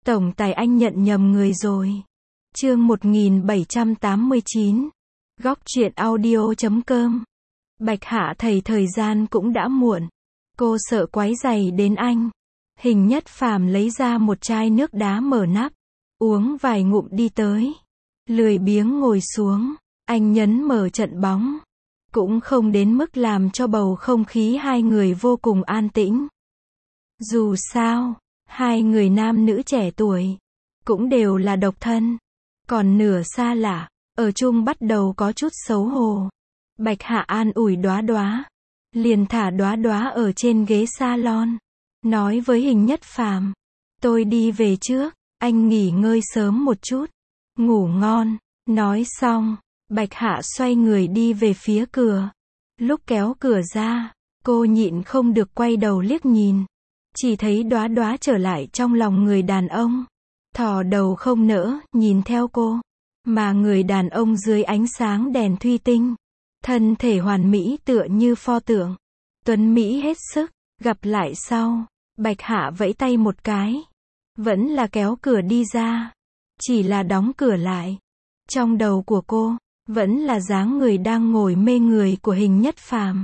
Tổng tài anh nhận nhầm người rồi. Chương 1789. Góc truyện audio.com. Bạch Hạ thầy thời gian cũng đã muộn. Cô sợ quấy rầy đến anh. Hình Nhất Phàm lấy ra một chai nước đá mở nắp. Uống vài ngụm đi tới. Lười biếng ngồi xuống. Anh nhấn mở trận bóng. Cũng không đến mức làm cho bầu không khí hai người vô cùng an tĩnh. Dù sao, hai người nam nữ trẻ tuổi, cũng đều là độc thân. Còn nửa xa lạ, ở chung bắt đầu có chút xấu hổ. Bạch Hạ an ủi Đóa Đóa. Liền thả Đóa Đóa ở trên ghế salon. Nói với Hình Nhất Phàm, tôi đi về trước, anh nghỉ ngơi sớm một chút. Ngủ ngon. Nói xong, Bạch Hạ xoay người đi về phía cửa. Lúc kéo cửa ra, cô nhịn không được quay đầu liếc nhìn. Chỉ thấy Đóa Đóa trở lại trong lòng người đàn ông. Thò đầu không nỡ, nhìn theo cô. Mà người đàn ông dưới ánh sáng đèn thủy tinh. Thân thể hoàn mỹ tựa như pho tượng. Tuấn Mỹ hết sức. Gặp lại sau, Bạch Hạ vẫy tay một cái. Vẫn là kéo cửa đi ra. Chỉ là đóng cửa lại. Trong đầu của cô, vẫn là dáng người đang ngồi mê người của Hình Nhất Phàm.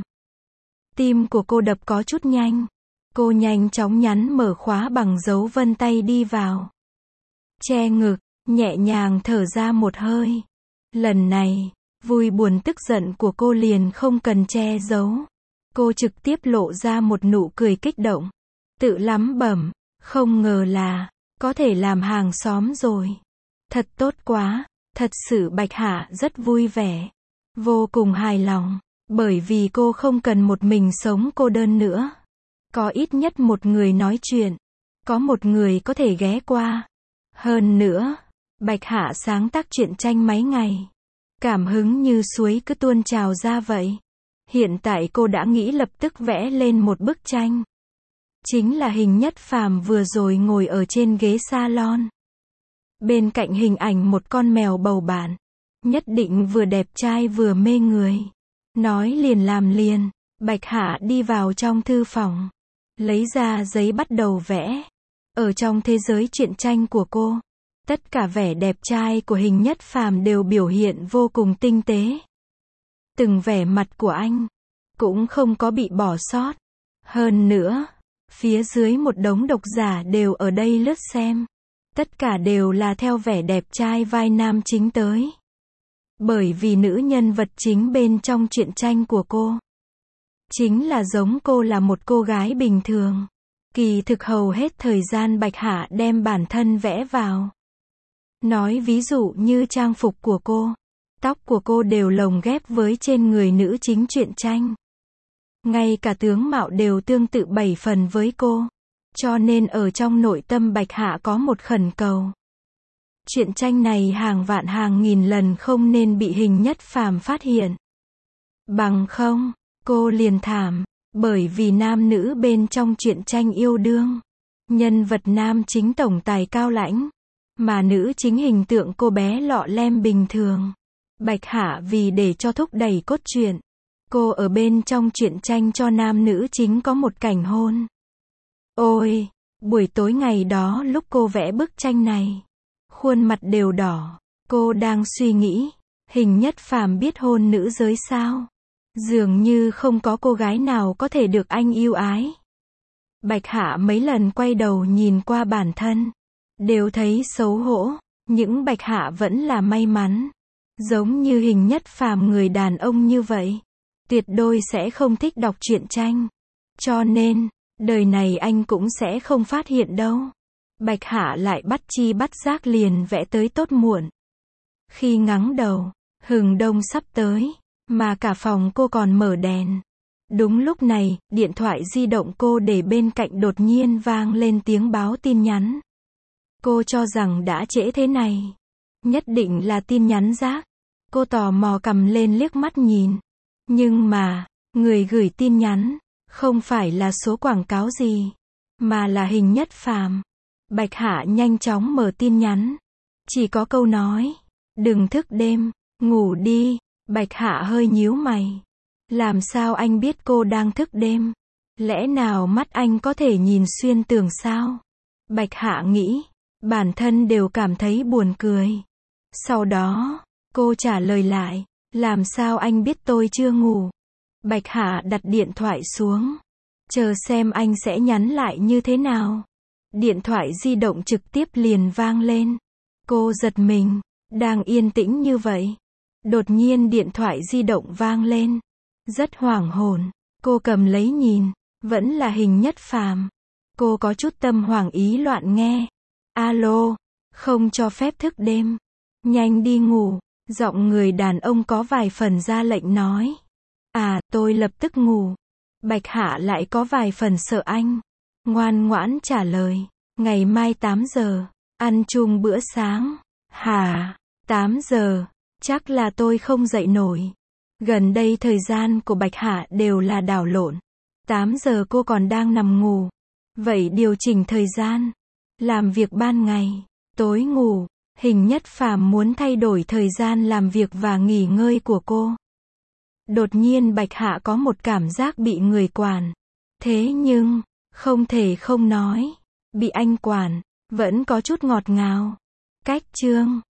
Tim của cô đập có chút nhanh. Cô nhanh chóng nhắn mở khóa bằng dấu vân tay đi vào. Che ngực, nhẹ nhàng thở ra một hơi. Lần này, vui buồn tức giận của cô liền không cần che giấu. Cô trực tiếp lộ ra một nụ cười kích động. Tự lẩm bẩm, không ngờ là, có thể làm hàng xóm rồi. Thật tốt quá, thật sự Bạch Hạ rất vui vẻ. Vô cùng hài lòng, bởi vì cô không cần một mình sống cô đơn nữa. Có ít nhất một người nói chuyện. Có một người có thể ghé qua. Hơn nữa, Bạch Hạ sáng tác truyện tranh mấy ngày. Cảm hứng như suối cứ tuôn trào ra vậy. Hiện tại cô đã nghĩ lập tức vẽ lên một bức tranh. Chính là Hình Nhất Phàm vừa rồi ngồi ở trên ghế salon. Bên cạnh hình ảnh một con mèo bầu bạn. Nhất định vừa đẹp trai vừa mê người. Nói liền làm liền, Bạch Hạ đi vào trong thư phòng. Lấy ra giấy bắt đầu vẽ. Ở trong thế giới truyện tranh của cô, tất cả vẻ đẹp trai của Hình Nhất Phàm đều biểu hiện vô cùng tinh tế. Từng vẻ mặt của anh cũng không có bị bỏ sót. Hơn nữa, phía dưới một đống độc giả đều ở đây lướt xem. Tất cả đều là theo vẻ đẹp trai vai nam chính tới. Bởi vì nữ nhân vật chính bên trong truyện tranh của cô chính là giống cô là một cô gái bình thường. Kỳ thực hầu hết thời gian Bạch Hạ đem bản thân vẽ vào. Nói ví dụ như trang phục của cô, tóc của cô đều lồng ghép với trên người nữ chính truyện tranh. Ngay cả tướng mạo đều tương tự 7 phần với cô. Cho nên ở trong nội tâm Bạch Hạ có một khẩn cầu. Truyện tranh này hàng vạn hàng nghìn lần không nên bị Hình Nhất Phàm phát hiện. Bằng không, cô liền thảm. Bởi vì nam nữ bên trong truyện tranh yêu đương. Nhân vật nam chính tổng tài cao lãnh. Mà nữ chính hình tượng cô bé lọ lem bình thường. Bạch Hạ vì để cho thúc đẩy cốt truyện. Cô ở bên trong truyện tranh cho nam nữ chính có một cảnh hôn. Ôi, buổi tối ngày đó lúc cô vẽ bức tranh này. Khuôn mặt đều đỏ. Cô đang suy nghĩ. Hình Nhất Phàm biết hôn nữ giới sao? Dường như không có cô gái nào có thể được anh yêu ái. Bạch Hạ mấy lần quay đầu nhìn qua bản thân. Đều thấy xấu hổ. Những Bạch Hạ vẫn là may mắn. Giống như Hình Nhất Phàm người đàn ông như vậy. Tuyệt đối sẽ không thích đọc truyện tranh. Cho nên, đời này anh cũng sẽ không phát hiện đâu. Bạch Hạ lại bắt chi bắt giác liền vẽ tới tốt muộn. Khi ngắng đầu, hừng đông sắp tới. Mà cả phòng cô còn mở đèn. Đúng lúc này, điện thoại di động cô để bên cạnh đột nhiên vang lên tiếng báo tin nhắn. Cô cho rằng đã trễ thế này. Nhất định là tin nhắn rác. Cô tò mò cầm lên liếc mắt nhìn. Nhưng mà, người gửi tin nhắn, không phải là số quảng cáo gì. Mà là Hình Nhất Phàm. Bạch Hạ nhanh chóng mở tin nhắn. Chỉ có câu nói. Đừng thức đêm, ngủ đi. Bạch Hạ hơi nhíu mày. Làm sao anh biết cô đang thức đêm? Lẽ nào mắt anh có thể nhìn xuyên tường sao? Bạch Hạ nghĩ. Bản thân đều cảm thấy buồn cười. Sau đó, cô trả lời lại, làm sao anh biết tôi chưa ngủ? Bạch Hạ đặt điện thoại xuống, chờ xem anh sẽ nhắn lại như thế nào. Điện thoại di động trực tiếp liền vang lên. Cô giật mình, đang yên tĩnh như vậy. Đột nhiên điện thoại di động vang lên. Rất hoảng hồn, cô cầm lấy nhìn, vẫn là Hình Nhất Phàm. Cô có chút tâm hoảng ý loạn nghe. Alo, không cho phép thức đêm. Nhanh đi ngủ. Giọng người đàn ông có vài phần ra lệnh nói. À, tôi lập tức ngủ. Bạch Hạ lại có vài phần sợ anh. Ngoan ngoãn trả lời. Ngày mai 8 giờ, ăn chung bữa sáng. Hả? 8 giờ? Chắc là tôi không dậy nổi. Gần đây thời gian của Bạch Hạ đều là đảo lộn. 8 giờ cô còn đang nằm ngủ. Vậy điều chỉnh thời gian. Làm việc ban ngày, tối ngủ. Hình Nhất Phàm muốn thay đổi thời gian làm việc và nghỉ ngơi của cô. Đột nhiên Bạch Hạ có một cảm giác bị người quản. Thế nhưng, không thể không nói, bị anh quản, vẫn có chút ngọt ngào. Cách chương